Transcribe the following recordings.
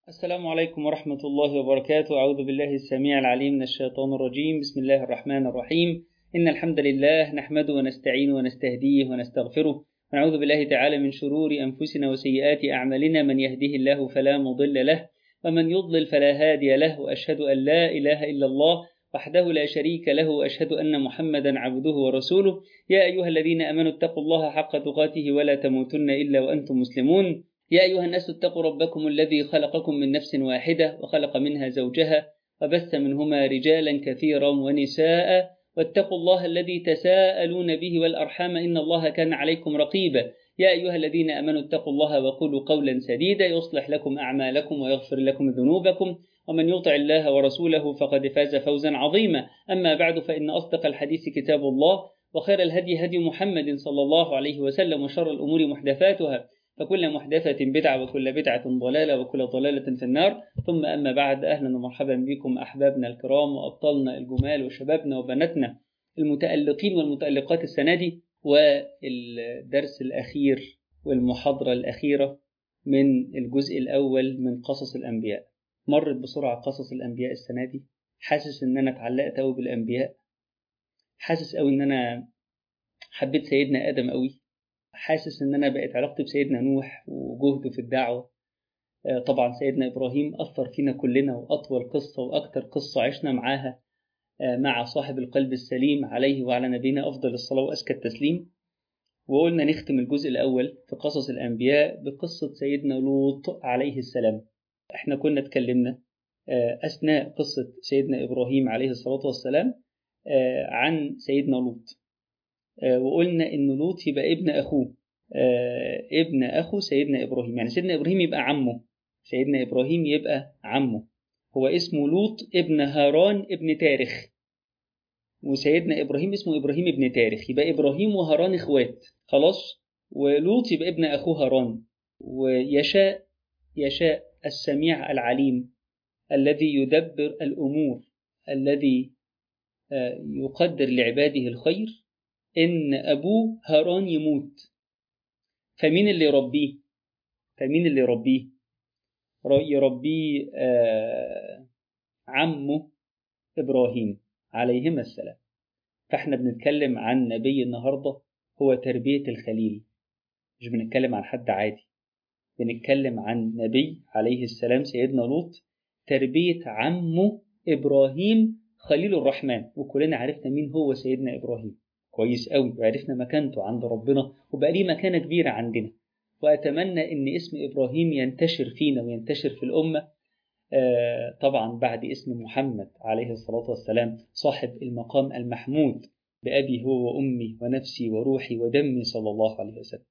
السلام عليكم ورحمة الله وبركاته. أعوذ بالله السميع العليم من الشيطان الرجيم. بسم الله الرحمن الرحيم. إن الحمد لله نحمده ونستعينه ونستهديه ونستغفره، ونعوذ بالله تعالى من شرور أنفسنا وسيئات أعمالنا. من يهده الله فلا مضل له، ومن يضلل فلا هادي له. وأشهد أن لا إله إلا الله وحده لا شريك له، وأشهد أن محمدا عبده ورسوله. يا أيها الذين آمنوا اتقوا الله حق تقاته ولا تموتن إلا وأنتم مسلمون. يا أيها الناس اتقوا ربكم الذي خلقكم من نفس واحدة وخلق منها زوجها وبث منهما رجالا كثيرا ونساء، واتقوا الله الذي تساءلون به والأرحام إن الله كان عليكم رقيبا. يا أيها الذين آمنوا اتقوا الله وقولوا قولا سديدا يصلح لكم أعمالكم ويغفر لكم ذنوبكم، ومن يطع الله ورسوله فقد فاز فوزا عظيما. أما بعد، فإن أصدق الحديث كتاب الله، وخير الهدي هدي محمد صلى الله عليه وسلم، وشر الأمور محدثاتها، فكل محدثة بدعة وكل بدعة ضلالة وكل ضلالة في النار. ثم أما بعد، أهلا ومرحبا بكم أحبابنا الكرام وأبطالنا الجمال وشبابنا وبناتنا المتألقين والمتألقات السنة دي، والدرس الأخير والمحاضرة الأخيرة من الجزء الأول من قصص الأنبياء. مرت بسرعة قصص الأنبياء السنة دي. حاسس إن أنا اتعلقت أوي بالأنبياء، حاسس أوي إن أنا حبيت سيدنا آدم أوي، حاسس إن أنا بقت علاقتي بسيدنا نوح وجهده في الدعوة. طبعا سيدنا إبراهيم أثر فينا كلنا، وأطول قصة وأكتر قصة عشنا معاها مع صاحب القلب السليم عليه وعلى نبينا أفضل الصلاة وأزكى التسليم. وقلنا نختم الجزء الأول في قصص الأنبياء بقصة سيدنا لوط عليه السلام. احنا كنا اتكلمنا أثناء قصة سيدنا إبراهيم عليه الصلاة والسلام عن سيدنا لوط، وقلنا إن لوط يبقى ابن أخوه، ابن أخو سيدنا إبراهيم، يعني سيدنا إبراهيم يبقى عمه، سيدنا إبراهيم يبقى عمه. هو اسمه لوط ابن هاران ابن تارخ، وسيدنا إبراهيم اسمه إبراهيم ابن تارخ، يبقى إبراهيم وهاران إخوات خلاص، ولوط يبقى ابن أخوه هاران. ويشاء السميع العليم الذي يدبر الأمور، الذي يقدر لعباده الخير، إن أبوه هاران يموت. فمين اللي يربيه؟ يربيه عمه إبراهيم عليهما السلام. فإحنا بنتكلم عن نبي النهاردة هو تربية الخليل، مش بنتكلم عن حد عادي، بنتكلم عن نبي عليه السلام سيدنا لوط، تربية عمه إبراهيم خليل الرحمن. وكلنا عرفنا مين هو سيدنا إبراهيم كويس قوي، وعرفنا مكانته عند ربنا، وبقى ليه مكانة كبيرة عندنا. وأتمنى إن اسم إبراهيم ينتشر فينا وينتشر في الأمة، طبعا بعد اسم محمد عليه الصلاة والسلام صاحب المقام المحمود بأبي هو وأمي ونفسي وروحي ودمي صلى الله عليه وسلم.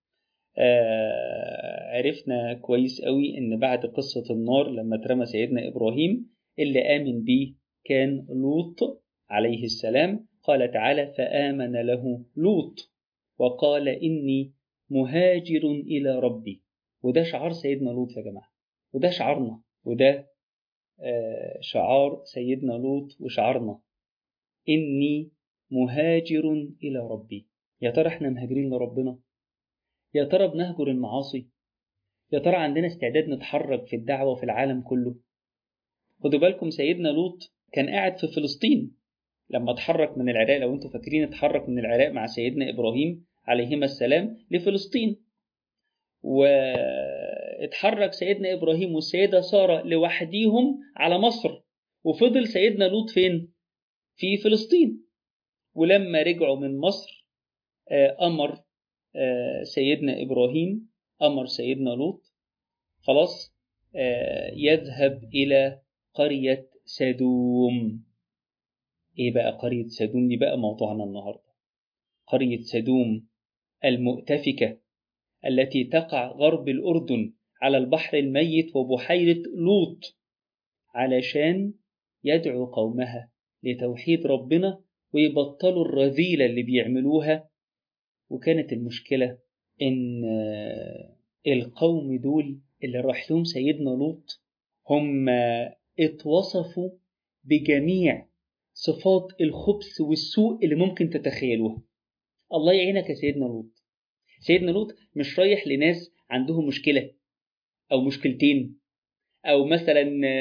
عرفنا كويس قوي إن بعد قصة النار لما اترمى سيدنا إبراهيم، اللي آمن بيه كان لوط عليه السلام. قال تعالى: فآمن له لوط وقال إني مهاجر إلى ربي. وده شعار سيدنا لوط يا جماعة، وده شعارنا، وده شعار سيدنا لوط وشعارنا: إني مهاجر إلى ربي. يا ترى احنا مهاجرين لربنا؟ يا ترى بنهجر المعاصي؟ يا ترى عندنا استعداد نتحرك في الدعوة في العالم كله؟ خدوا بالكم، سيدنا لوط كان قاعد في فلسطين لما اتحرك من العراق. لو انتم فاكرين، اتحرك من العراق مع سيدنا إبراهيم عليهما السلام لفلسطين، واتحرك سيدنا إبراهيم والسيدة سارة لوحديهم على مصر، وفضل سيدنا لوط فين؟ في فلسطين. ولما رجعوا من مصر أمر سيدنا إبراهيم، أمر سيدنا لوط خلاص يذهب إلى قرية سدوم. إيه بقى قرية سدوم دي؟ بقى موضوعنا النهاردة. قرية سدوم المؤتفكة التي تقع غرب الأردن على البحر الميت وبحيرة لوط، علشان يدعو قومها لتوحيد ربنا ويبطلوا الرذيلة اللي بيعملوها. وكانت المشكلة إن القوم دول اللي راح لهم سيدنا لوط هم اتوصفوا بجميع صفات الخبث والسوء اللي ممكن تتخيلوها. الله يعينك يا سيدنا لوط. سيدنا لوط مش رايح لناس عندهم مشكلة أو مشكلتين أو مثلا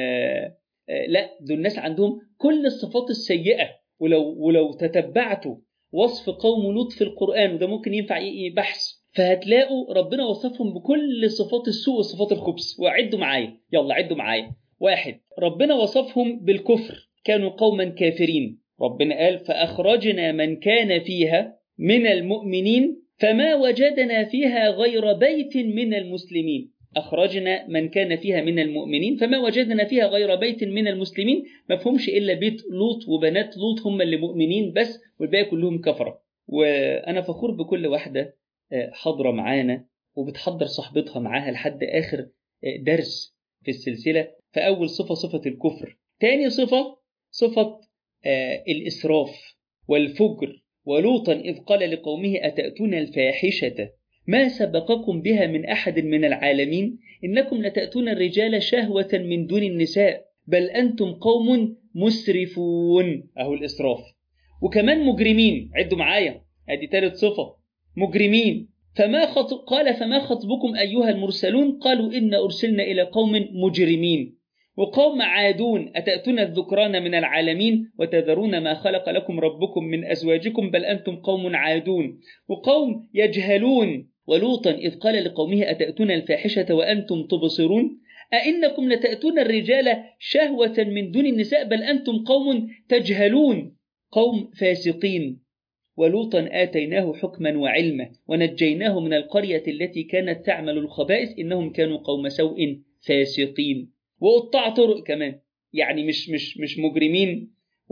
لا، دول الناس عندهم كل الصفات السيئة. ولو تتبعتوا وصف قوم لوط في القرآن، وده ممكن ينفع بحث، فهتلاقوا ربنا وصفهم بكل صفات السوء وصفات الخبث. وعدوا معايا، يلا عدوا معايا. 1، ربنا وصفهم بالكفر، كانوا قوما كافرين. ربنا قال فأخرجنا من كان فيها من المؤمنين فما وجدنا فيها غير بيت من المسلمين. أخرجنا من كان فيها من المؤمنين فما وجدنا فيها غير بيت من المسلمين. ما فهمش إلا بيت لوط وبنات لوط هم اللي مؤمنين بس، والباقي كلهم كفرة. وأنا فخور بكل واحدة حاضرة معانا وبتحضر صحبتها معاها لحد آخر درس في السلسلة. فأول صفة صفة الكفر. تاني صفة صفة الإسراف والفجر. ولوطا إذ قال لقومه أتأتون الفاحشة ما سبقكم بها من أحد من العالمين إنكم لتأتون الرجال شهوة من دون النساء بل أنتم قوم مسرفون. أهو الإسراف. وكمان مجرمين، عدوا معايا، أدي ثالث صفة، مجرمين. قال فما خطبكم أيها المرسلون قالوا إن أرسلنا إلى قوم مجرمين. وقوم عادون أتأتون الذكران من العالمين وتذرون ما خلق لكم ربكم من أزواجكم بل أنتم قوم عادون. وقوم يجهلون. ولوطا إذ قال لقومه أتأتون الفاحشة وأنتم تبصرون أئنكم لتأتون الرجال شهوة من دون النساء بل أنتم قوم تجهلون. قوم فاسقين. ولوطا آتيناه حكما وعلما ونجيناه من القرية التي كانت تعمل الخبائث إنهم كانوا قوم سوء فاسقين. وقطاع طرق كمان، يعني مش مجرمين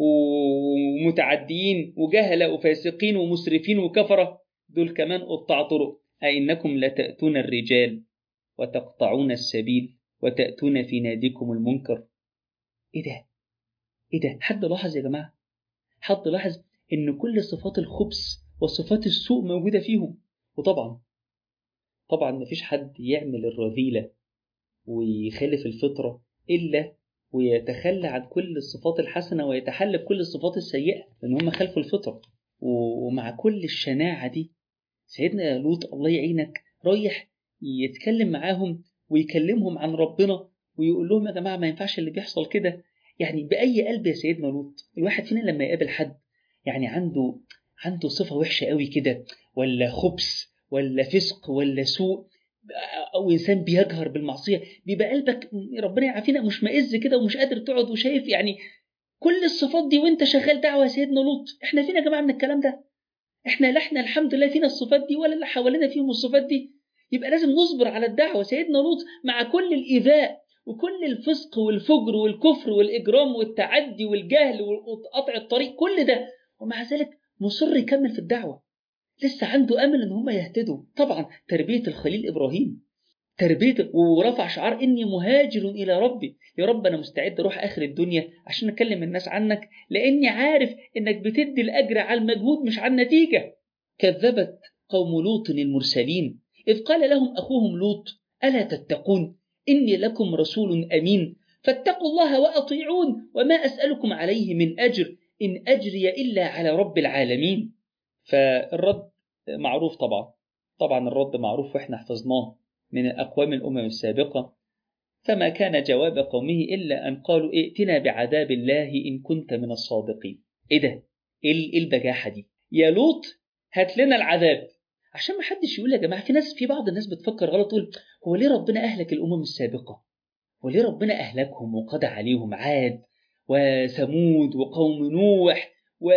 ومتعديين وجهلة وفاسقين ومسرفين وكفرة، دول كمان قطاع طرق. أئنكم لتأتون الرجال وتقطعون السبيل وتأتون في ناديكم المنكر. إيه ده؟ حد لاحظ يا جماعة؟ حد لاحظ إن كل صفات الخبث وصفات السوء موجودة فيهم؟ وطبعا مفيش حد يعمل الرذيلة ويخالف الفطرة إلا ويتخلى عن كل الصفات الحسنة ويتحلى بكل الصفات السيئة، لأن هم خلفوا الفطرة. ومع كل الشناعة دي سيدنا لوط الله يعينك رايح يتكلم معاهم ويكلمهم عن ربنا ويقول لهم يا جماعة ما ينفعش اللي بيحصل كده. يعني بأي قلب يا سيدنا لوط؟ الواحد فينا لما يقابل حد يعني عنده صفة وحشة قوي كده، ولا خبث ولا فسق ولا سوء، أو إنسان بيجهر بالمعصية، بيبقى قلبك ربنا يعافينا مش مائز كده ومش قادر تقعد وشايف يعني كل الصفات دي وانت شغال دعوة يا سيدنا لوط. احنا فينا يا جماعة من الكلام ده؟ احنا الحمد لله فينا الصفات دي ولا اللي حوالينا فيهم الصفات دي؟ يبقى لازم نصبر على الدعوة. سيدنا لوط مع كل الإيذاء وكل الفسق والفجر والكفر والإجرام والتعدي والجهل وقطع الطريق، كل ده ومع ذلك مصر يكمل في الدعوة، لسه عنده أمل إن هم يهتدوا. طبعا تربية الخليل إبراهيم، ورفع شعار إني مهاجر إلى ربي. يا رب أنا مستعد أروح آخر الدنيا عشان أكلم الناس عنك، لأني عارف إنك بتدي الأجر على المجهود مش على النتيجة. كذبت قوم لوط المرسلين إذ قال لهم أخوهم لوط ألا تتقون إني لكم رسول أمين فاتقوا الله وأطيعون وما أسألكم عليه من أجر إن أجري إلا على رب العالمين. فالرد معروف طبعا الرد معروف وإحنا حفظناه من أقوام الأمم السابقة. فما كان جواب قومه إلا أن قالوا ائتنا بعذاب الله إن كنت من الصادقين. إيه ده؟ إيه البجاحة دي؟ يا لوط هات لنا العذاب. عشان ما حدش يقول يا جماعة، في بعض الناس بتفكر غلط، تقول هو ليه ربنا أهلك الأمم السابقة؟ وليه ربنا أهلكهم وقضى عليهم عاد وثمود وقوم نوح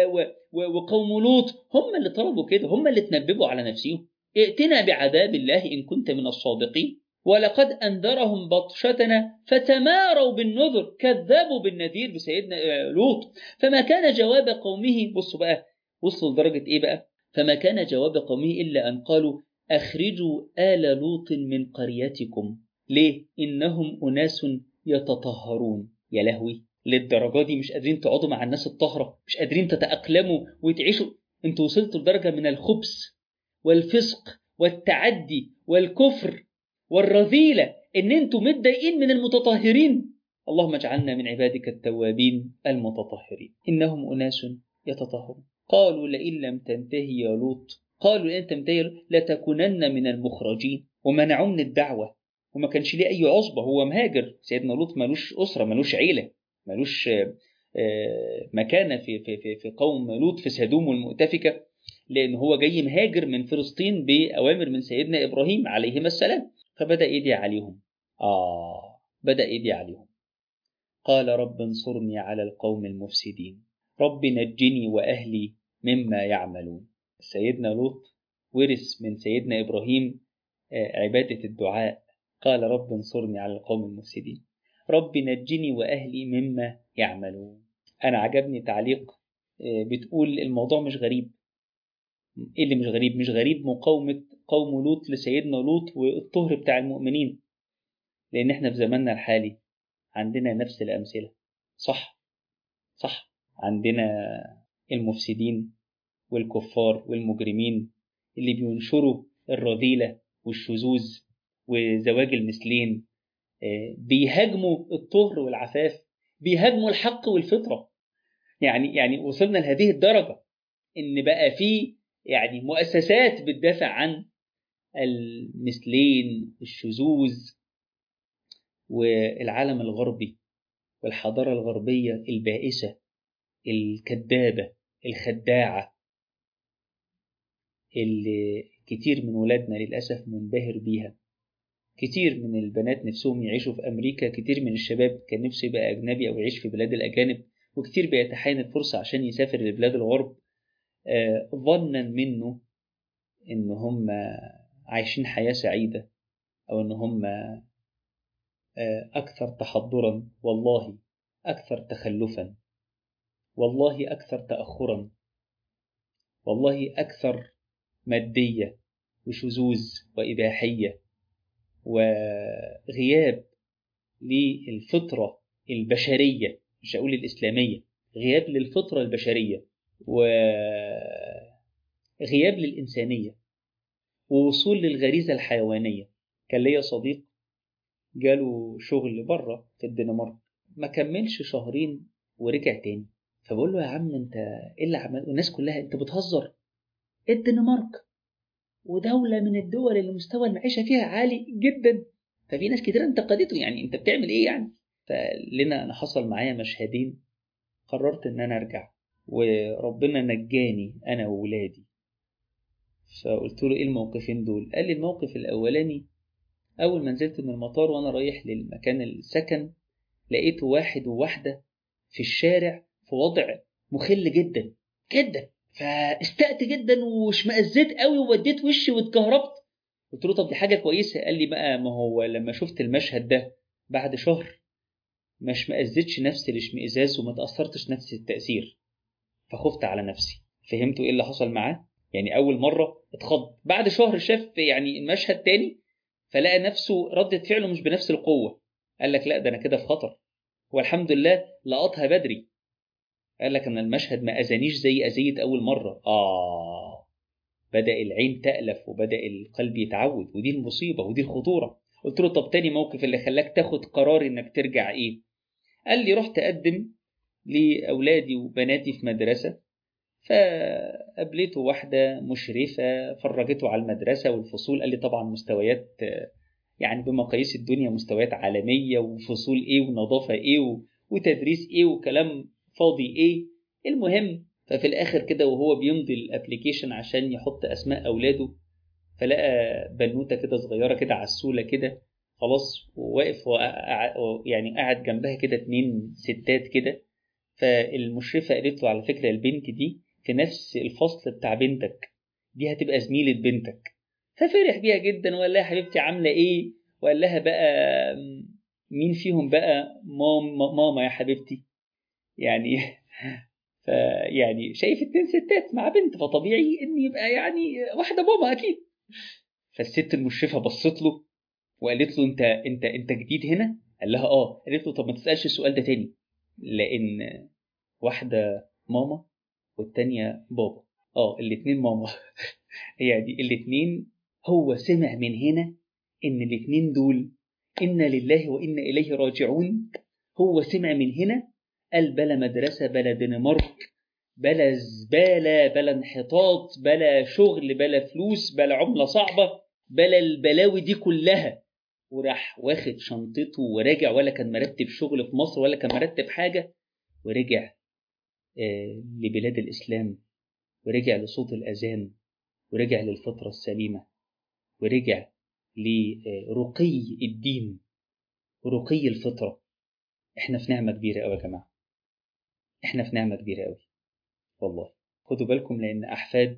وقوم لوط؟ هم اللي طلبوا كده، هم اللي تنببوا على نفسهم. ائتنا بعذاب الله إن كنت من الصادقين. ولقد أنذرهم بطشتنا فتماروا بالنذر، كذبوا بالنذير بسيدنا لوط. فما كان جواب قومه، بصوا بقى وصلوا لدرجة إيه بقى؟ فما كان جواب قومه إلا أن قالوا أخرجوا آل لوط من قريتكم. ليه؟ إنهم أناس يتطهرون. يا لهوي، للدرجة دي مش قادرين تقعدوا مع الناس الطاهرة؟ مش قادرين تتأقلموا وتعيشوا؟ انتوا وصلتوا لدرجة من الخبث والفسق والتعدي والكفر والرذيلة إن انتوا متضايقين من المتطهرين. اللهم اجعلنا من عبادك التوابين المتطهرين. إنهم أناس يتطهرون. قالوا لئن لم تنتهي يا لوط، قالوا لئن تنتهي لتكونن من المخرجين. ومنعوا من الدعوة وما كانش ليه أي عصبة، هو مهاجر. سيدنا لوط ملوش أسرة، ملوش عيلة، ملوش مكانة في قوم لوط في سدوم والمؤتفكة، لأن هو جاي مهاجر من فلسطين بأوامر من سيدنا إبراهيم عليهما السلام. فبدأ يدعي عليهم. بدأ يدعي عليهم. قال رب انصرني على القوم المفسدين، رب نجني وأهلي مما يعملون. سيدنا لوط ورث من سيدنا إبراهيم عبادة الدعاء. قال رب انصرني على القوم المفسدين، رب نجني وأهلي مما يعملون. أنا عجبني تعليق بتقول الموضوع مش غريب. إيه اللي مش غريب؟ مش غريب مقاومة قوم لوط لسيدنا لوط والطهر بتاع المؤمنين، لأن إحنا في زماننا الحالي عندنا نفس الأمثلة. صح، عندنا المفسدين والكفار والمجرمين اللي بينشروا الرذيلة والشذوذ وزواج المثلين، بيهاجموا الطهر والعفاف، بيهاجموا الحق والفطرة. يعني وصلنا لهذه الدرجة إن بقى في يعني مؤسسات بتدافع عن المثلين، الشذوذ. والعالم الغربي والحضارة الغربية البائسة الكذابة الخداعة اللي كتير من ولادنا للأسف منبهر بيها. كتير من البنات نفسهم يعيشوا في أمريكا، كتير من الشباب كان نفسه يبقى أجنبي أو يعيش في بلاد الأجانب، وكتير بيتحين الفرصة عشان يسافر لبلاد الغرب ظنا منه إن هم عايشين حياة سعيدة، أو إن هم أكثر تحضرا، والله أكثر تخلفا، والله أكثر تأخرا، والله أكثر مادية وشذوذ وإباحية وغياب للفطرة البشرية، مش هقول الإسلامية، غياب للفطرة البشرية وغياب للإنسانية ووصول للغريزة الحيوانية. كان ليا صديق جاله شغل بره في الدنمارك، ما كملش شهرين ورجع تاني. فبقول له يا عم انت ايه اللي عمل؟ والناس كلها انت بتهزر، الدنمارك ودولة من الدول اللي مستوى المعيشة فيها عالي جدا، ففي ناس كتير انتقدته، يعني انت بتعمل ايه يعني؟ فلنا انا حصل معايا مشهدين، قررت ان انا ارجع وربنا نجاني انا وولادي. فقلت له ايه الموقفين دول؟ قال لي الموقف الاولاني اول ما نزلت من المطار وانا رايح للمكان السكن، لقيت واحد وواحدة في الشارع في وضع مخل جدا جدا، فاستأت جدا واشمئزيت قوي ووديت وشي واتكهربت. قلت له طب دي حاجة كويسة. قال لي بقى ما هو لما شفت المشهد ده بعد شهر ما اشمئزتش نفس الاشمئزاز وما تأثرتش نفس التأثير، فخفت على نفسي. فهمتوا ايه اللي حصل معاه؟ يعني أول مرة اتخض، بعد شهر شاف يعني المشهد تاني فلقى نفسه ردة فعله مش بنفس القوة. قال لك لا ده أنا كده في خطر، والحمد لله لقطها بدري. قال لك أنا المشهد ما أذانيش زي أذية أول مرة. بدأ العين تألف وبدأ القلب يتعود، ودي المصيبة ودي الخطورة. قلت له طب تاني موقف اللي خلاك تاخد قرار إنك ترجع إيه؟ قال لي رحت أقدم لأولادي وبناتي في مدرسة، فقابلته واحدة مشرفة فرجته على المدرسة والفصول. قال لي طبعا مستويات يعني بمقاييس الدنيا مستويات عالمية، وفصول إيه ونظافة إيه وتدريس إيه وكلام فاضي إيه. المهم ففي الآخر كده وهو بيمضي الابليكيشن عشان يحط أسماء أولاده، فلقى بنوتة كده صغيرة كده عسولة كده خلاص، وواقف يعني قاعد جنبها كده 2 ستات كده. فالمشرفة قالت له على فكرة البنت دي في نفس الفصل بتاع بنتك، دي هتبقى زميلة بنتك. ففرح بيها جدا وقال لها يا حبيبتي عاملة ايه، وقال لها بقى مين فيهم بقى ماما يا حبيبتي يعني. فيعني شايف 2 ستات مع بنت، فطبيعي ان يبقى يعني واحدة ماما اكيد. فالست المشرفة بصت له وقالت له انت جديد هنا؟ قال لها اه. قالت له طب ما تسألش السؤال ده تاني، لان واحدة ماما والتانية بابا. الاتنين ماما. يعني الاتنين هو سمع من هنا ان الاتنين دول إنا لله وإنا إليه راجعون. هو سمع من هنا قال بلا مدرسة بلا دنمارك بلا زبالة بلا انحطاط بلا شغل بلا فلوس بلا عملة صعبة بلا البلاوي دي كلها، وراح واخد شنطته ورجع، ولا كان مرتب شغل في مصر ولا كان مرتب حاجة، ورجع لبلاد الإسلام، ورجع لصوت الأذان، ورجع للفطرة السليمة، ورجع لرقي الدين ورقي الفطرة. احنا في نعمة كبيرة قوي يا جماعة، احنا في نعمة كبيرة قوي والله. خدوا بالكم لأن أحفاد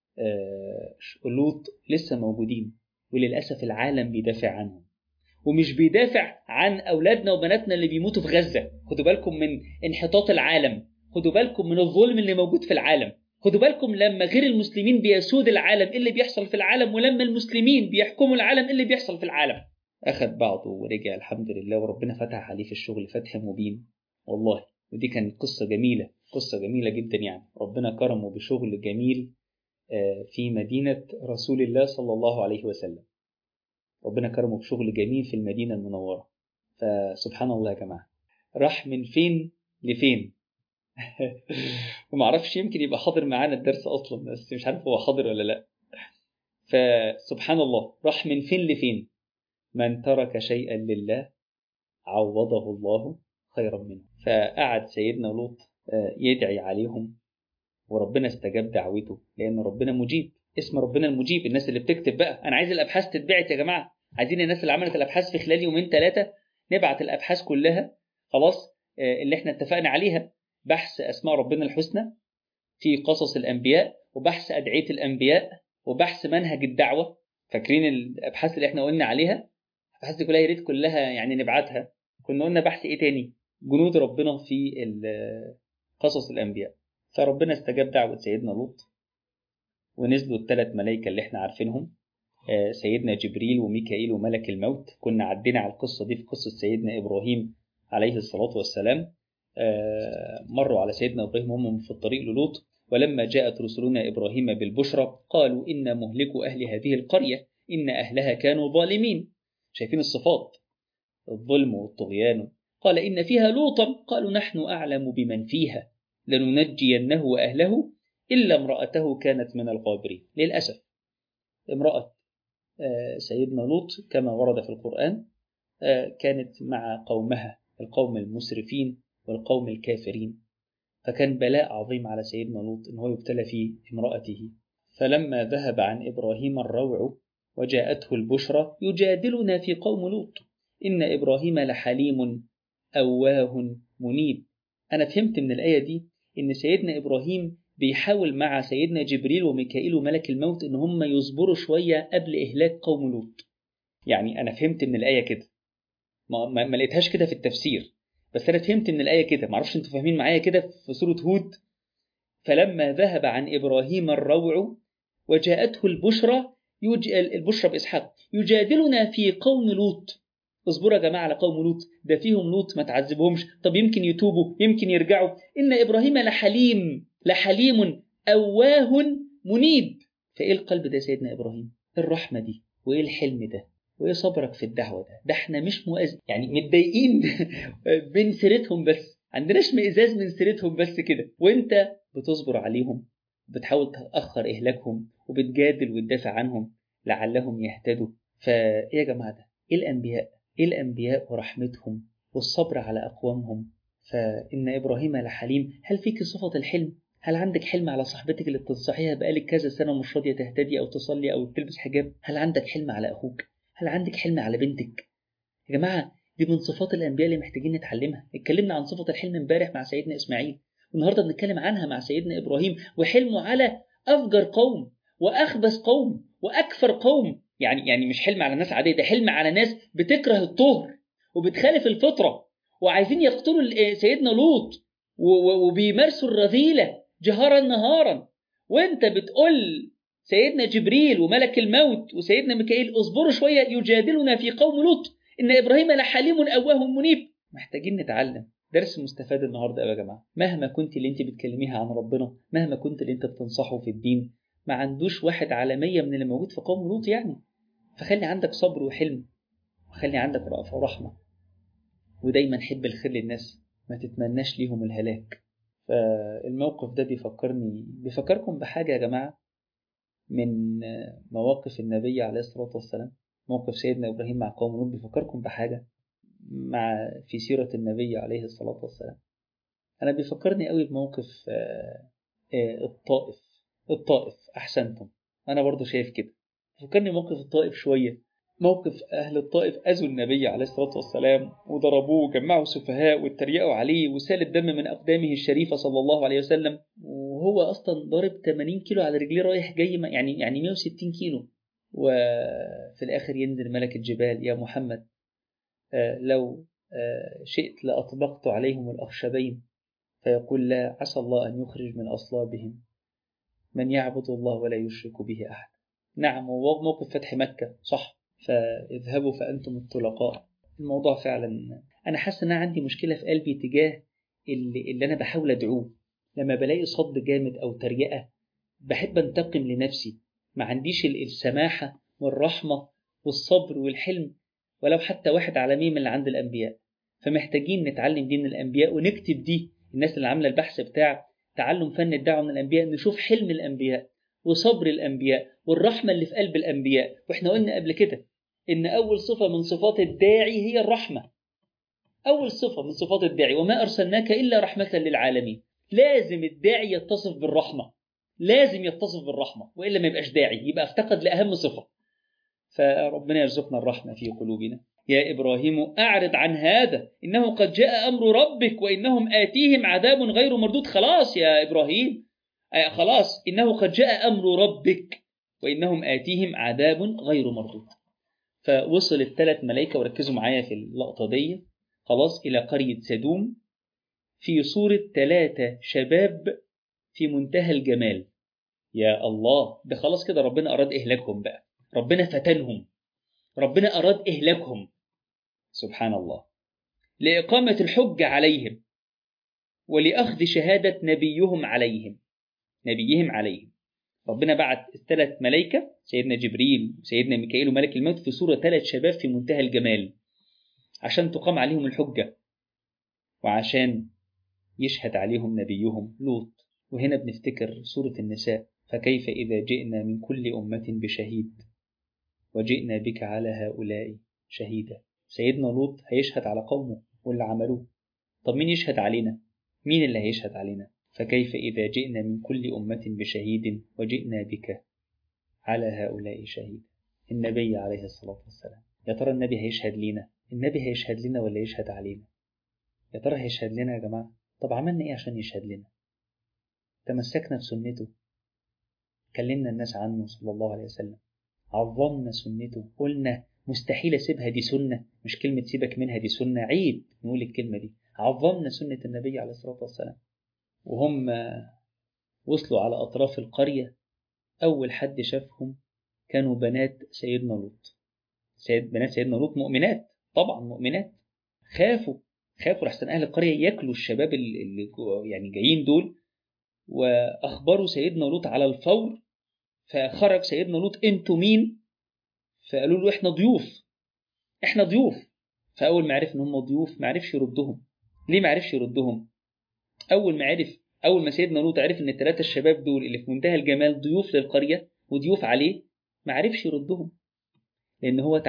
لوط لسه موجودين، وللأسف العالم بيدافع عنهم، ومش بيدافع عن أولادنا وبناتنا اللي بيموتوا في غزة. خدوا بالكم من انحطاط العالم، خدوا بالكم من الظلم اللي موجود في العالم، خدوا بالكم لما غير المسلمين بيسود العالم اللي بيحصل في العالم، ولما المسلمين بيحكموا العالم اللي بيحصل في العالم. أخذ بعضه ورجع الحمد لله، وربنا فتح عليه في الشغل فتح مبين والله. ودي كانت قصة جميلة، قصة جميلة جدا يعني. ربنا كرمه بشغل جميل في مدينة رسول الله صلى الله عليه وسلم. ربنا كرمه بشغل جميل في المدينة المنورة. فسبحان الله يا جماعة، راح من فين لفين. وما اعرفش، يمكن يبقى حاضر معانا الدرس أصلا، بس مش عارف هو حاضر ولا لا. فسبحان الله، راح من فين لفين. من ترك شيئا لله عوضه الله خيرا منه. فقعد سيدنا لوط يدعي عليهم، وربنا استجاب دعوته، لأن ربنا مجيب. اسم ربنا المجيب. الناس اللي بتكتب بقى، أنا عايز الأبحاث تتبعت يا جماعة، عايزين الناس اللي عملت الأبحاث في خلال 2-3 نبعت الأبحاث كلها خلاص، اللي احنا اتفقنا عليها. بحث أسماء ربنا الحسنى في قصص الأنبياء، وبحث أدعية الأنبياء، وبحث منهج الدعوة. فاكرين الأبحاث اللي احنا قلنا عليها؟ الأبحاث دي كلها يا ريت كلها يعني نبعتها. كنا قلنا بحث إيه تاني؟ جنود ربنا في قصص الأنبياء. فربنا استجاب دعوة سيدنا لوط، ونزلوا ال3 ملائكة اللي احنا عارفينهم، سيدنا جبريل وميكائيل وملك الموت. كنا عدينا على القصة دي في قصة سيدنا إبراهيم عليه الصلاة والسلام. مروا على سيدنا إبراهيم وهم في الطريق للوط. ولما جاءت رسلنا إبراهيم بالبشرى قالوا إنا مهلكوا أهل هذه القرية إن أهلها كانوا ظالمين. شايفين الصفات، الظلم والطغيان. قال إن فيها لوطا قالوا نحن أعلم بمن فيها لننجينه وأهله إلا امرأته كانت من الغابرين. للأسف امرأة سيدنا لوط كما ورد في القرآن كانت مع قومها، القوم المسرفين والقوم الكافرين. فكان بلاء عظيم على سيدنا لوط إن هو يبتلى في امرأته. فلما ذهب عن إبراهيم الروع وجاءته البشرى يجادلنا في قوم لوط إن إبراهيم لحليم أواه منيب. أنا فهمت من الآية دي إن سيدنا إبراهيم بيحاول مع سيدنا جبريل وميكائيل وملك الموت إن هم يصبروا شوية قبل إهلاك قوم لوط. يعني أنا فهمت من الآية كده، ما لقيتهاش كده في التفسير، بس أنا فهمت من الآية كده. معرفش أنتوا فاهمين معايا كده في سورة هود. فلما ذهب عن إبراهيم الروع وجاءته البشرى، البشرى بإسحاق، يجادلنا في قوم لوط. اصبروا يا جماعة على قوم لوط، ده فيهم لوط ما تعذبهمش، طب يمكن يتوبوا يمكن يرجعوا. إن إبراهيم لحليم أواه منيب. فإيه القلب ده سيدنا إبراهيم؟ الرحمة دي، وإيه الحلم ده، وإيه صبرك في الدعوة ده احنا مش يعني متضايقين من سيرتهم بس، عندناش مئزاز من سيرتهم بس كده، وإنت بتصبر عليهم، بتحاول تأخر إهلاكهم، وبتجادل وتدافع عنهم لعلهم يهتدوا. فإيه يا جماعة ده؟ إيه الأنبياء ورحمتهم والصبر على أقوامهم. فإن إبراهيم لحليم. هل فيك صفة الحلم؟ هل عندك حلم على صاحبتك اللي بتنصحيها بقالك كذا سنة ومش راضية تهتدي أو تصلي أو تلبس حجاب؟ هل عندك حلم على أخوك؟ هل عندك حلم على بنتك؟ يا جماعة دي من صفات الأنبياء اللي محتاجين نتعلمها. اتكلمنا عن صفة الحلم امبارح مع سيدنا إسماعيل، والنهاردة بنتكلم عنها مع سيدنا إبراهيم، وحلمه على أفجر قوم وأخبث قوم وأكفر قوم. يعني مش حلم على ناس عادية، ده حلم على ناس بتكره الطهر وبتخالف الفطرة وعايزين يقتلوا سيدنا لوط وبيمارسوا الرذيلة جهارا نهارا. وانت بتقول سيدنا جبريل وملك الموت وسيدنا ميكائيل اصبروا شوية يجادلنا في قوم لوط إن إبراهيم لحليم أواه منيب. محتاجين نتعلم درس مستفاد النهاردة يا جماعة. مهما كنت اللي انت بتكلميها عن ربنا، مهما كنت اللي انت بتنصحه في الدين، ما عندوش 1 على 100 من اللي موجود في قوم لوط يعني. فخلي عندك صبر وحلم، وخلي عندك رأفة ورحمة، ودايما حب الخير للناس، ما تتمناش ليهم الهلاك. فالموقف ده بيفكركم بحاجة يا جماعة من مواقف النبي عليه الصلاة والسلام. موقف سيدنا إبراهيم مع قوم لوط بيفكركم بحاجة في سيرة النبي عليه الصلاة والسلام. أنا بيفكرني قوي بموقف الطائف. أحسنتم، أنا برضو شايف كده. فكرني موقف الطائف شوية. موقف أهل الطائف أذوا النبي عليه الصلاة والسلام وضربوه وجمعوا سفهاء واتريقوا عليه وسال الدم من أقدامه الشريفة صلى الله عليه وسلم، وهو أصلا ضارب 80 كيلو على رجليه رايح جاي، يعني 160 كيلو. وفي الآخر ينزل ملك الجبال: يا محمد، لو شئت لأطبقت عليهم الأخشبين. فيقول: لا، عسى الله أن يخرج من أصلابهم من يعبد الله ولا يشرك به أحد. نعم، وهو موقف فتح مكة صح، فاذهبوا فأنتم الطلقاء. الموضوع فعلا أنا حاسس أن أنا عندي مشكلة في قلبي تجاه اللي أنا بحاول أدعوه. لما بلاقي صد جامد أو تريقة بحب أنتقم لنفسي، ما عنديش السماحة والرحمة والصبر والحلم ولو حتى واحد على 100 من اللي عند الأنبياء. فمحتاجين نتعلم دي من الأنبياء ونكتب دي. الناس اللي عاملة البحث بتاع تعلم فن الدعوة من الأنبياء، نشوف حلم الأنبياء وصبر الأنبياء والرحمة اللي في قلب الأنبياء. وإحنا قلنا قبل كده إن أول صفة من صفات الداعي هي الرحمة. أول صفة من صفات الداعي: وما أرسلناك إلا رحمة للعالمين. لازم الداعي يتصف بالرحمة، لازم يتصف بالرحمة، وإلا ما يبقاش داعي، يبقى افتقد لأهم صفة. فربنا يرزقنا الرحمة في قلوبنا. يا إبراهيم أعرض عن هذا إنه قد جاء أمر ربك وإنهم آتيهم عذاب غير مردود. خلاص يا إبراهيم، خلاص، إنه قد جاء أمر ربك وإنهم آتيهم عذاب غير مردود. فوصل الثلاث ملائكة، وركزوا معايا في اللقطة دي، خلاص، إلى قرية سدوم في صورة 3 شباب في منتهى الجمال. يا الله، ده خلاص كده ربنا أراد إهلاكهم بقى، ربنا فتنهم، ربنا أراد إهلاكهم. سبحان الله. لإقامة الحجة عليهم ولأخذ شهادة نبيهم عليهم. ربنا بعت ال3 ملائكة، سيدنا جبريل وسيدنا ميكائيل وملك الموت، في صورة 3 شباب في منتهى الجمال عشان تقام عليهم الحجة وعشان يشهد عليهم نبيهم لوط. وهنا بنفتكر سورة النساء: فكيف إذا جئنا من كل أمة بشهيد وجئنا بك على هؤلاء شهيدا. سيدنا لوط هيشهد على قومه واللي عملوه. طب مين يشهد علينا؟ مين اللي هيشهد علينا؟ فكيف إذا جئنا من كل أمة بشهيد وجئنا بك على هؤلاء شهيدا. النبي عليه الصلاة والسلام. يا ترى النبي هيشهد لنا؟ النبي هيشهد لنا ولا يشهد علينا؟ يا ترى هيشهد لنا يا جماعة؟ طب عملنا إيه عشان يشهد لنا؟ تمسكنا بسنته، كلمنا الناس عنه صلى الله عليه وسلم، عظمنا سنته، قلنا مستحيل أسيبها، دي سنة، مش كلمة سيبك منها، دي سنة، عيب نقول الكلمة دي. عظمنا سنة النبي عليه الصلاة والسلام. وهم وصلوا على أطراف القرية، أول حد شافهم كانوا بنات سيدنا لوط. بنات سيدنا لوط مؤمنات، طبعا مؤمنات. خافوا لحسن أهل القرية يأكلوا الشباب اللي يعني جايين دول. وأخبروا سيدنا لوط على الفور. فخرج سيدنا لوط: أنتوا مين؟ فقالوا له: إحنا ضيوف. فأول ما عرف إن هم ضيوف ما عرفش يردهم. ليه ما عرفش يردهم؟ أول ما سيدنا لوط عرف إن ال3 الشباب دول اللي في منتهى الجمال ضيوف للقرية وضيوف عليه، ما عرفش يردهم، لأن هو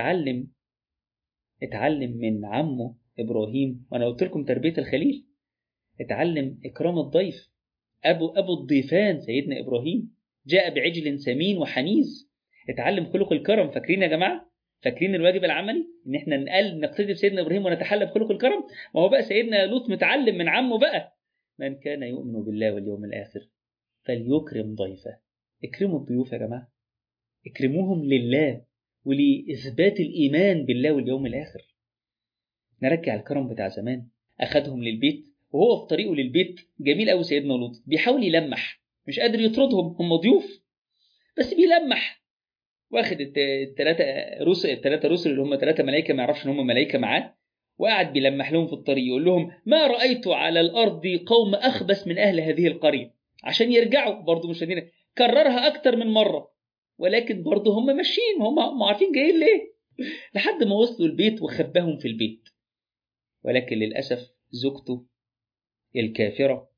اتعلم من عمه إبراهيم. وأنا قلت لكم تربية الخليل، اتعلم إكرام الضيف. أبو الضيفان سيدنا إبراهيم جاء بعجل سمين وحنيذ. اتعلم خلق الكرم. فاكرين يا جماعة؟ فاكرين الواجب العملي إن إحنا نقتدي بسيدنا إبراهيم ونتحلى بخلق الكرم؟ ما هو بقى سيدنا لوط متعلم من عمه بقى: من كان يؤمن بالله واليوم الآخر فليكرم ضيفه. اكرموا الضيوف يا جماعة، اكرموهم لله ولإثبات الإيمان بالله واليوم الآخر. نرجع الكرم بتاع زمان. أخدهم للبيت، وهو في طريقه للبيت جميل أوي سيدنا لوط بيحاول يلمح، مش قادر يطردهم، هم ضيوف بس بيلمح. واخد ال3 رسل اللي هم 3 ملائكة، ما يعرفش ان هم ملائكة معاه، وقعد بيلمح لهم في الطريق يقول لهم: ما رأيت على الأرض قوم أخبث من أهل هذه القرية. عشان يرجعوا برضو، مش هدينا، كررها أكتر من مرة، ولكن برضو هم ماشيين، هم عارفين جايين ليه، لحد ما وصلوا البيت وخباهم في البيت. ولكن للأسف زوجته الكافرة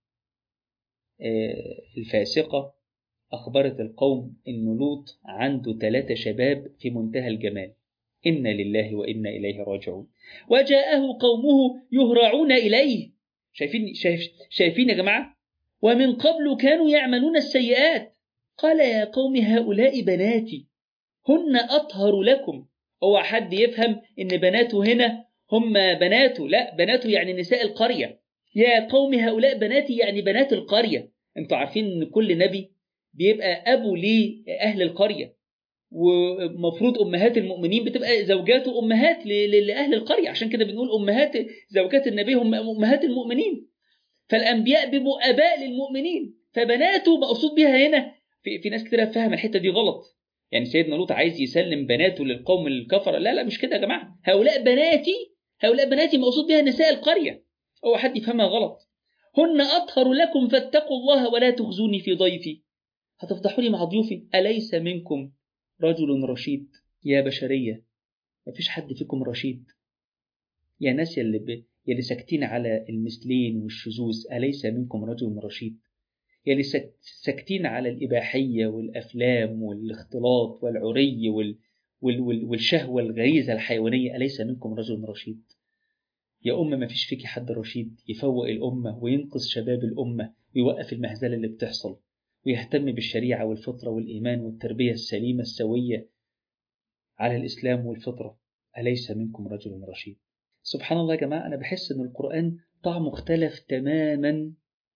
الفاسقة أخبرت القوم إن لوط عنده 3 شباب في منتهى الجمال. إنا لله وإنا إليه راجعون. وجاءه قومه يهرعون إليه. شايفين يا جماعة؟ ومن قبل كانوا يعملون السيئات. قال يا قوم هؤلاء بناتي هن أطهر لكم. هو حد يفهم إن بناته هنا هم بناته؟ لا، بناته يعني نساء القرية. يا قوم هؤلاء بناتي يعني بنات القرية. انتوا عارفين إن كل نبي بيبقى أبو لأهل القرية، ومفروض أمهات المؤمنين بتبقى زوجاته أمهات لأهل القرية، عشان كده بنقول أمهات زوجات النبي هم أمهات المؤمنين. فالأنبياء بيبقوا آباء للمؤمنين، فبناته مقصود بها هنا. في ناس كتير فاهم الحتة دي غلط، يعني سيدنا لوط عايز يسلم بناته للقوم الكفرة. لا مش كده يا جماعة. هؤلاء بناتي مقصود بها نساء القرية. هو حد يفهمها غلط. هن أطهر لكم فاتقوا الله ولا تخزوني في ضيفي. هتفضحوا لي مع ضيوفي؟ أليس منكم رجل رشيد؟ يا بشرية مفيش حد فيكم رشيد. يا ناس يلي ساكتين على المثلين والشذوذ، أليس منكم رجل رشيد؟ يلي ساكتين على الإباحية والأفلام والاختلاط والعري والشهوة الغريزة الحيوانية، أليس منكم رجل رشيد؟ يا أمة مفيش فيكي حد رشيد يفوق الأمة وينقذ شباب الأمة ويوقف المهزلة اللي بتحصل ويهتم بالشريعة والفطرة والإيمان والتربية السليمة السوية على الإسلام والفطرة. أليس منكم رجل رشيد؟ سبحان الله يا جماعة، أنا بحس أن القرآن طعمه اختلف تماما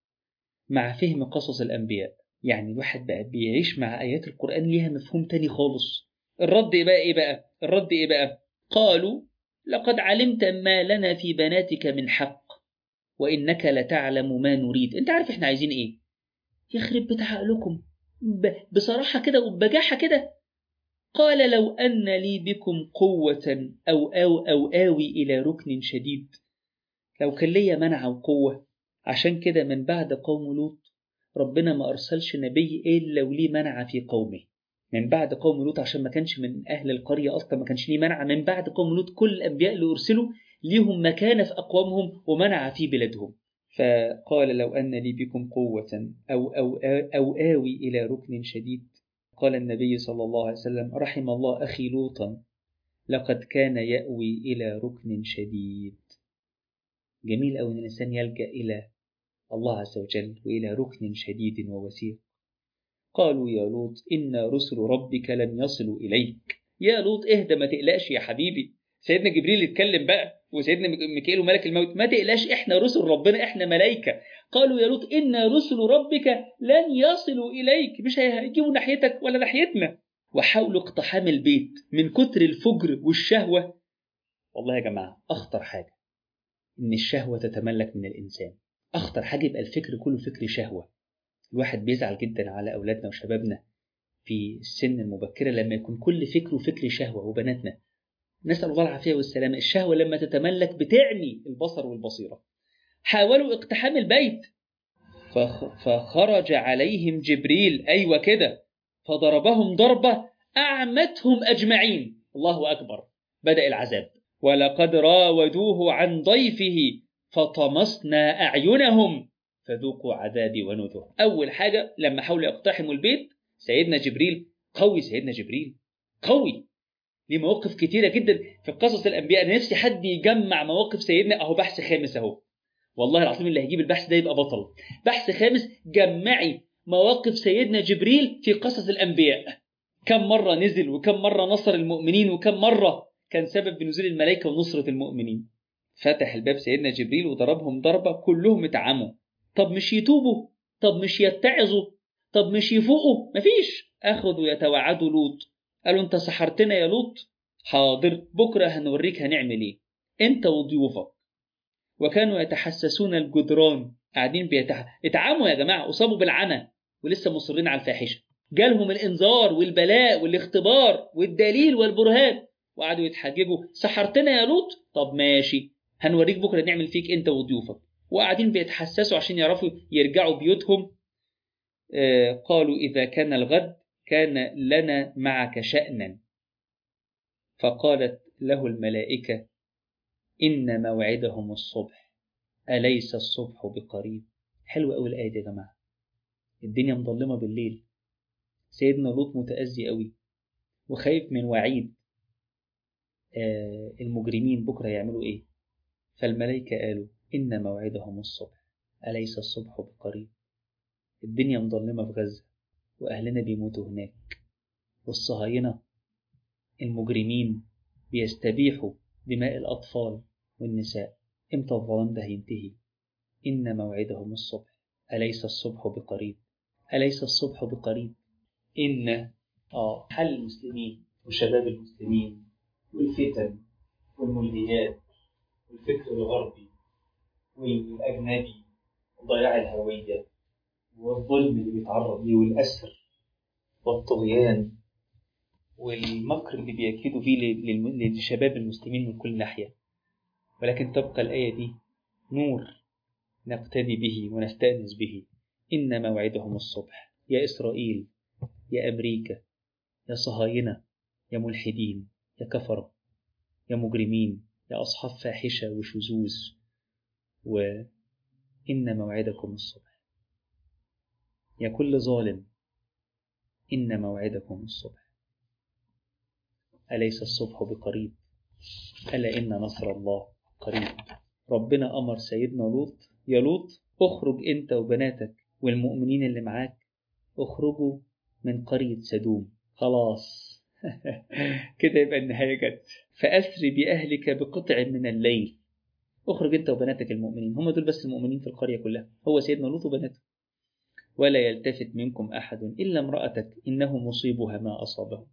مع فهم قصص الأنبياء. يعني الواحد بقى بيعيش مع آيات القرآن ليها مفهوم تاني خالص. الرد إيه بقى؟ قالوا لقد علمت ما لنا في بناتك من حق وإنك لتعلم ما نريد. أنت عارف إحنا عايزين إيه؟ يخرب بيت عقلكم بصراحة كده وبجاحة كده. قال لو أن لي بكم قوة أو آوي إلى ركن شديد. لو كان ليا منع وقوة. عشان كده من بعد قوم لوط ربنا ما أرسلش نبي إلا وليه منع في قومه. من بعد قوم لوط عشان ما كانش من أهل القرية أصلا، ما كانش ليه منع. من بعد قوم لوط كل الأنبياء اللي أرسلوا ليهم مكانة في أقوامهم ومنع في بلادهم. فقال لو أن لي بكم قوة أو آوي إلى ركن شديد. قال النبي صلى الله عليه وسلم رحم الله أخي لوطا لقد كان يأوي إلى ركن شديد. جميل أوي أن الإنسان يلجأ إلى الله عز وجل وإلى ركن شديد ووثيق. قالوا يا لوط إن رسل ربك لن يصلوا إليك. يا لوط اهدى، ما تقلقش يا حبيبي. سيدنا جبريل يتكلم بقى وسيدنا ميكائيل وملك الموت، ما تقلقش احنا رسل ربنا، احنا ملائكة. قالوا يا لوط إن رسل ربك لن يصلوا إليك، مش هيجيبوا ناحيتك ولا ناحيتنا. وحاولوا اقتحام البيت من كتر الفجر والشهوة. والله يا جماعة أخطر حاجة إن الشهوة تتملك من الإنسان. أخطر حاجة يبقى الفكر كله فكر شهوة. الواحد بيزعل جدا على أولادنا وشبابنا في السن المبكرة لما يكون كل فكره فكر شهوة. وبناتنا نسأل الله العافية والسلامة، الشهوة لما تتملك بتعمي البصر والبصيرة. حاولوا اقتحام البيت فخرج عليهم جبريل، أيوة كده، فضربهم ضربة أعمتهم أجمعين. الله أكبر، بدأ العذاب. ولقد راودوه عن ضيفه فطمسنا أعينهم فذوقوا عذابي ونذر. أول حاجة لما حاولوا يقتحموا البيت سيدنا جبريل قوي. سيدنا جبريل قوي، ليه مواقف كتيرة جدا في قصص الأنبياء. أنا نفسي حد يجمع مواقف سيدنا. أهو بحث خامس أهو، والله العظيم اللي هيجيب البحث ده يبقى بطل. بحث خامس، جمعي مواقف سيدنا جبريل في قصص الأنبياء. كم مرة نزل وكم مرة نصر المؤمنين وكم مرة كان سبب بنزول الملائكة ونصرة المؤمنين. فتح الباب سيدنا جبريل وضربهم ضربة كلهم اتعموا. طب مش يتوبوا؟ طب مش يتعظوا؟ طب مش يفوقوا؟ مفيش. أخذوا يتوعدوا لوط. قالوا انت سحرتنا يا لوط، حاضر بكرة هنوريك هنعمل ايه انت وضيوفك. وكانوا يتحسسون الجدران، قاعدين اتعموا يا جماعة، أصابوا بالعمى ولسه مصرين على الفاحشة. جالهم الإنذار والبلاء والاختبار والدليل والبرهان وقعدوا يتحججوا سحرتنا يا لوط. طب ماشي، هنوريك بكرة نعمل فيك أنت وضيوفك. وقاعدين بيتحسسوا عشان يعرفوا يرجعوا بيوتهم. قالوا إذا كان الغد كان لنا معك شأنا. فقالت له الملائكة إن موعدهم الصبح أليس الصبح بقريب. حلوة أوي الآية دي يا جماعة. الدنيا مظلمة بالليل، سيدنا لوط متأذي أوي وخايف من وعيد المجرمين بكرة يعملوا إيه؟ فالملائكة قالوا إن موعدهم الصبح أليس الصبح بقريب؟ الدنيا مظلمة في غزة وأهلنا بيموتوا هناك، والصهاينة المجرمين بيستبيحوا دماء الأطفال والنساء. إمتى الظلام ده هينتهي؟ إن موعدهم الصبح أليس الصبح بقريب؟ أليس الصبح بقريب؟ إن حل المسلمين وشباب المسلمين والفتن والملهيات والفكر الغربي والأجنبي وضياع الهوية والظلم اللي بيتعرض ليه والأسر والطغيان والمكر اللي بيكيدوا فيه للشباب المسلمين من كل ناحية. ولكن تبقى الآية دي نور نقتدي به ونستأنس به. إن موعدهم الصبح. يا إسرائيل، يا أمريكا، يا صهاينة، يا ملحدين، يا كفرة، يا مجرمين، يا أصحاب فاحشة وشذوذ، وإن موعدكم الصبح. يا كل ظالم، إن موعدكم الصبح أليس الصبح بقريب؟ ألا إن نصر الله قريب. ربنا أمر سيدنا لوط: يا لوط اخرج أنت وبناتك والمؤمنين اللي معاك، اخرجوا من قرية سدوم. خلاص كده يبقى النهاية جت. فأسري بأهلك بقطع من الليل. اخرج أنت وبناتك المؤمنين، هم دول بس المؤمنين في القرية كلها، هو سيدنا لوط وبناته. ولا يلتفت منكم أحد إلا امرأتك إنه مصيبها ما أصابه.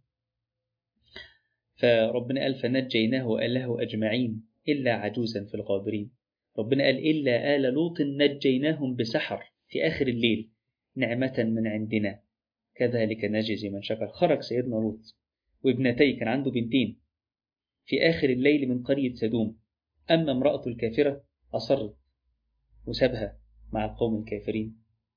فربنا قال فنجيناه وأهله أجمعين إلا عجوزا في الغابرين. ربنا قال إلا آل لوط نجيناهم بسحر في آخر الليل نعمة من عندنا كذلك نجزي من شكر. خرج سيدنا لوط وابنتي، كان عنده بنتين، في آخر الليل من قرية سدوم. أما امرأة الكافرة أصرت وسابها مع القوم الكافرين.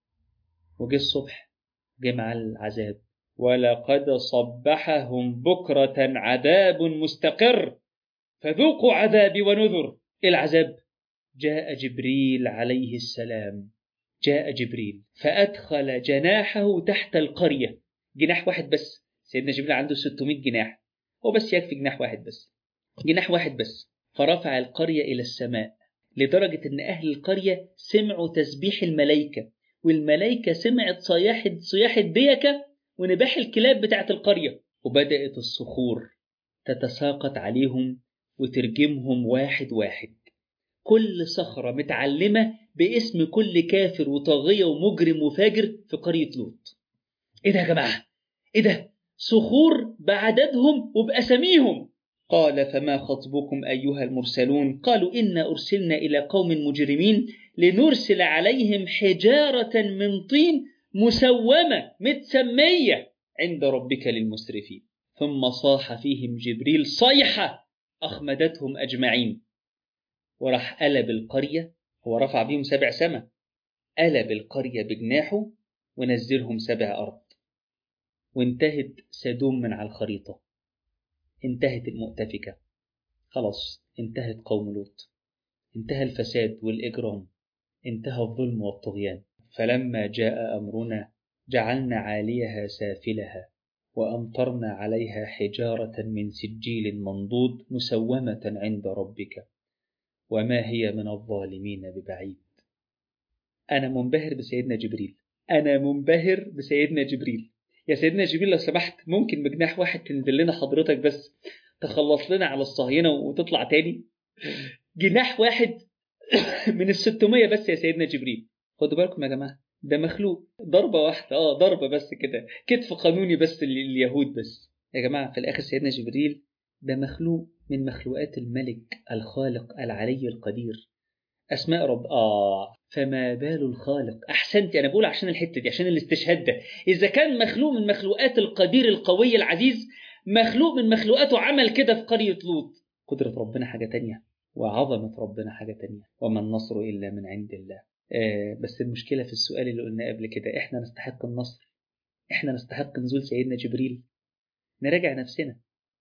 وجه الصبح جه مع العذاب: ولقد صبحهم بكرة عذاب مستقر فذوقوا عذابي ونذر. العذاب جاء جبريل عليه السلام، جاء جبريل فأدخل جناحه تحت القرية. جناح واحد بس، سيدنا جبريل عنده 600 جناح، هو بس يكفي جناح واحد بس، جناح واحد بس. فرفع القرية إلى السماء لدرجة أن أهل القرية سمعوا تسبيح الملائكة، والملائكة سمعت صياح الديكة ونباح الكلاب بتاعت القرية. وبدأت الصخور تتساقط عليهم وترجمهم واحد واحد، كل صخرة متعلمة باسم كل كافر وطاغية ومجرم وفاجر في قرية لوط. إيه ده يا جماعة؟ إيه ده؟ صخور بعددهم وبأساميهم. قال فما خطبكم أيها المرسلون؟ قالوا إنا أرسلنا إلى قوم مجرمين لنرسل عليهم حجارة من طين مسومة متسمية عند ربك للمسرفين. ثم صاح فيهم جبريل صيحة أخمدتهم أجمعين، وراح قلب القرية. هو رفع بيهم 7 سما، قلب القرية بجناحه ونزلهم 7 أرض، وانتهت سدوم من على الخريطة، انتهت المؤتفكة، خلاص انتهت قوم لوط، انتهى الفساد والإجرام، انتهى الظلم والطغيان. فلما جاء أمرنا جعلنا عاليها سافلها وأمطرنا عليها حجارة من سجيل منضود مسومة عند ربك وما هي من الظالمين ببعيد. أنا منبهر بسيدنا جبريل، أنا منبهر بسيدنا جبريل. يا سيدنا جبريل لو سمحت ممكن بجناح واحد تنزل لنا حضرتك بس تخلص لنا على الصهاينة وتطلع تاني؟ جناح واحد من 600 بس يا سيدنا جبريل. خدوا بالكم يا جماعة، ده مخلوق، ضربة واحدة، ضربة بس كده، كتف قانوني بس لليهود بس. يا جماعة في الآخر سيدنا جبريل ده مخلوق من مخلوقات الملك الخالق العلي القدير. أسماء رب فما بال الخالق. أحسنت، أنا بقول عشان الحتة دي، عشان الاستشهاد ده. إذا كان مخلوق من مخلوقات القدير القوي العزيز، مخلوق من مخلوقاته عمل كده في قرية لوط، قدرة ربنا حاجة تانية وعظمة ربنا حاجة تانية. وما النصر إلا من عند الله. بس المشكلة في السؤال اللي قلنا قبل كده، إحنا نستحق النصر؟ إحنا نستحق نزول سيدنا جبريل؟ نراجع نفسنا.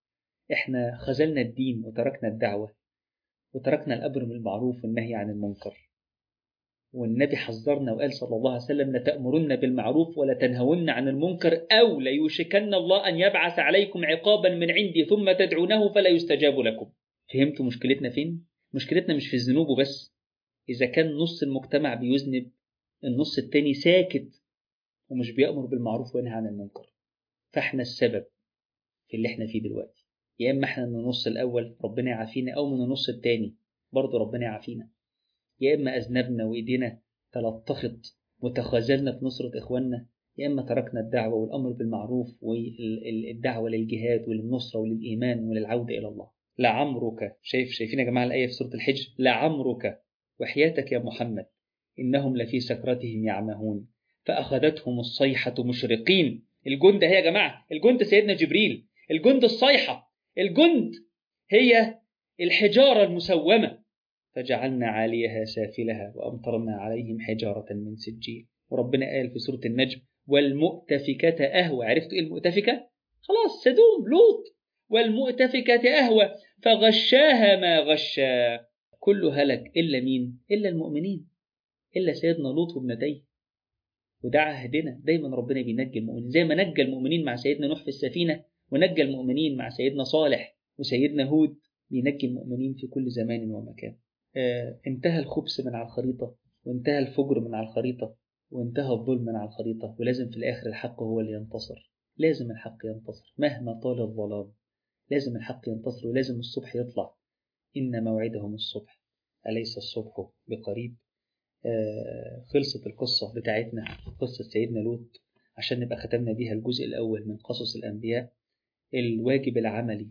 إحنا خذلنا الدين وتركنا الدعوة وتركنا الأمر بالمعروف والنهي عن المنكر، والنبي حذرنا وقال صلى الله عليه وسلم: لتأمرن بالمعروف ولا تنهون عن المنكر أو ليوشكن الله أن يبعث عليكم عقابا من عندي ثم تدعونه فلا يستجاب لكم. فهمتوا مشكلتنا فين؟ مشكلتنا مش في الذنوب وبس. إذا كان نص المجتمع بيذنب، النص التاني ساكت ومش بيأمر بالمعروف وينهى عن المنكر، فاحنا السبب في اللي احنا فيه دلوقتي. يا إما احنا من النص الأول ربنا يعافينا، أو من النص التاني برضه ربنا يعافينا. يا إما أذنبنا وإيدينا تلطخت وتخاذلنا في نصرة إخواننا، يا إما تركنا الدعوة والأمر بالمعروف والدعوة للجهاد وللنصرة وللإيمان وللعودة إلى الله. لعمرك، شايفين يا جماعة الآية في سورة الحج؟ لعمرك وحياتك يا محمد إنهم لفي سكرتهم يعمهون فأخذتهم الصيحة مشرقين. الجند هي يا جماعة، الجند سيدنا جبريل، الجند الصيحة، الجند هي الحجارة المسومة، فجعلنا عاليها سافلها وأمطرنا عليهم حجارة من سجيل. وربنا قال في سورة النجم: والمؤتفكة أهوى. عرفتوا إيه المؤتفكة؟ خلاص، سدوم، لوط. والمؤتفكة أهوى فغشاها ما غشا. كله هلك إلا مين؟ إلا المؤمنين، إلا سيدنا لوط وابنتيه. وده عهدنا دايما، ربنا بينجي المؤمنين زي ما نجى المؤمنين مع سيدنا نوح في السفينة، ونجى المؤمنين مع سيدنا صالح وسيدنا هود، بينجي المؤمنين في كل زمان ومكان. انتهى الخبث من على الخريطة، وانتهى الفجر من على الخريطة، وانتهى الظلم من على الخريطة، ولازم في الآخر الحق هو اللي ينتصر. لازم الحق ينتصر مهما طال الظلام، لازم الحق ينتصر، ولازم الصبح يطلع. إن موعدهم الصبح أليس الصبح بقريب. خلصت القصة بتاعتنا، قصة سيدنا لوط، عشان نبقى ختمنا بيها الجزء الأول من قصص الأنبياء. الواجب العملي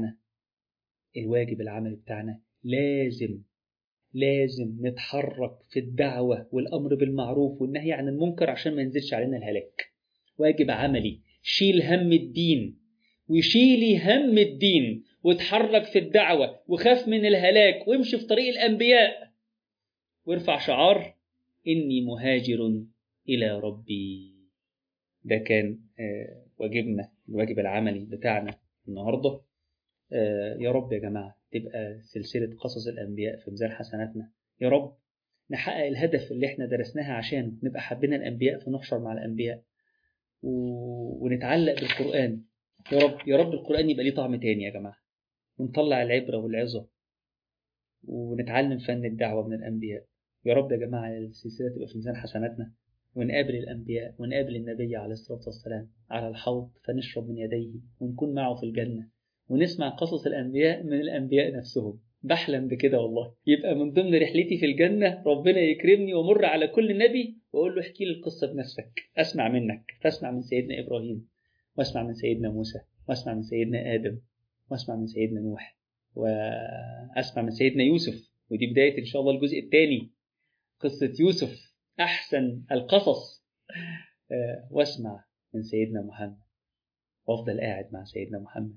بتاعنا لازم نتحرك في الدعوة والأمر بالمعروف والنهي عن المنكر عشان ما ينزلش علينا الهلاك. واجب عملي، شيل هم الدين وشيلي هم الدين، وتحرك في الدعوة وخاف من الهلاك، وامشي في طريق الأنبياء، وارفع شعار إني مهاجر إلى ربي. ده كان واجبنا، الواجب العملي بتاعنا النهاردة. يا رب يا جماعة تبقى سلسلة قصص الأنبياء في ميزان حسناتنا. يا رب نحقق الهدف اللي احنا درسناها عشانه، نبقى حبينا الأنبياء فنحشر مع الأنبياء ونتعلق بالقرآن. يا رب القرآن يبقى ليه طعم تاني يا جماعة، ونطلع العبرة والعظة ونتعلم فن الدعوة من الأنبياء. يا رب يا جماعة السلسلة تبقى في ميزان حسناتنا، ونقابل الأنبياء ونقابل النبي عليه الصلاة والسلام على الحوض فنشرب من يديه ونكون معه في الجنة، ونسمع قصص الأنبياء من الأنبياء نفسهم. بحلم بكده والله، يبقى من ضمن رحلتي في الجنة ربنا يكرمني ومر على كل نبي وأقول له احكي لي القصة بنفسك، أسمع منك. فأسمع من سيدنا إبراهيم، وأسمع من سيدنا موسى، وأسمع من سيدنا آدم، وأسمع من سيدنا نوح، وأسمع من سيدنا يوسف. ودي بداية إن شاء الله الجزء الثاني، قصة يوسف أحسن القصص. وأسمع من سيدنا محمد، وأفضل قاعد مع سيدنا محمد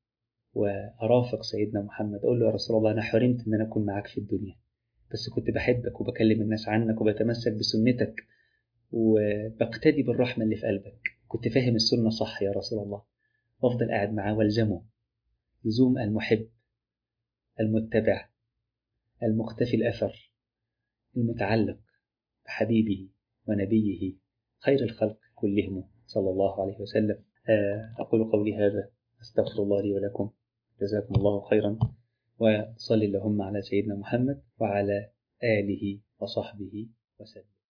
وأرافق سيدنا محمد، أقول له: يا رسول الله أنا حرمت إن أنا أكون معاك في الدنيا، بس كنت بحبك وبكلم الناس عنك وبتمسك بسنتك وبقتدي بالرحمة اللي في قلبك، كنت فاهم السنة صح يا رسول الله. وأفضل قاعد معاه والزمه لزوم المحب المتبع المختفي الأثر المتعلق بحبيبه ونبيه خير الخلق كلهم صلى الله عليه وسلم. أقول قولي هذا، أستغفر الله لي ولكم، جزاكم الله خيرا، وصل اللهم على سيدنا محمد وعلى آله وصحبه وسلم.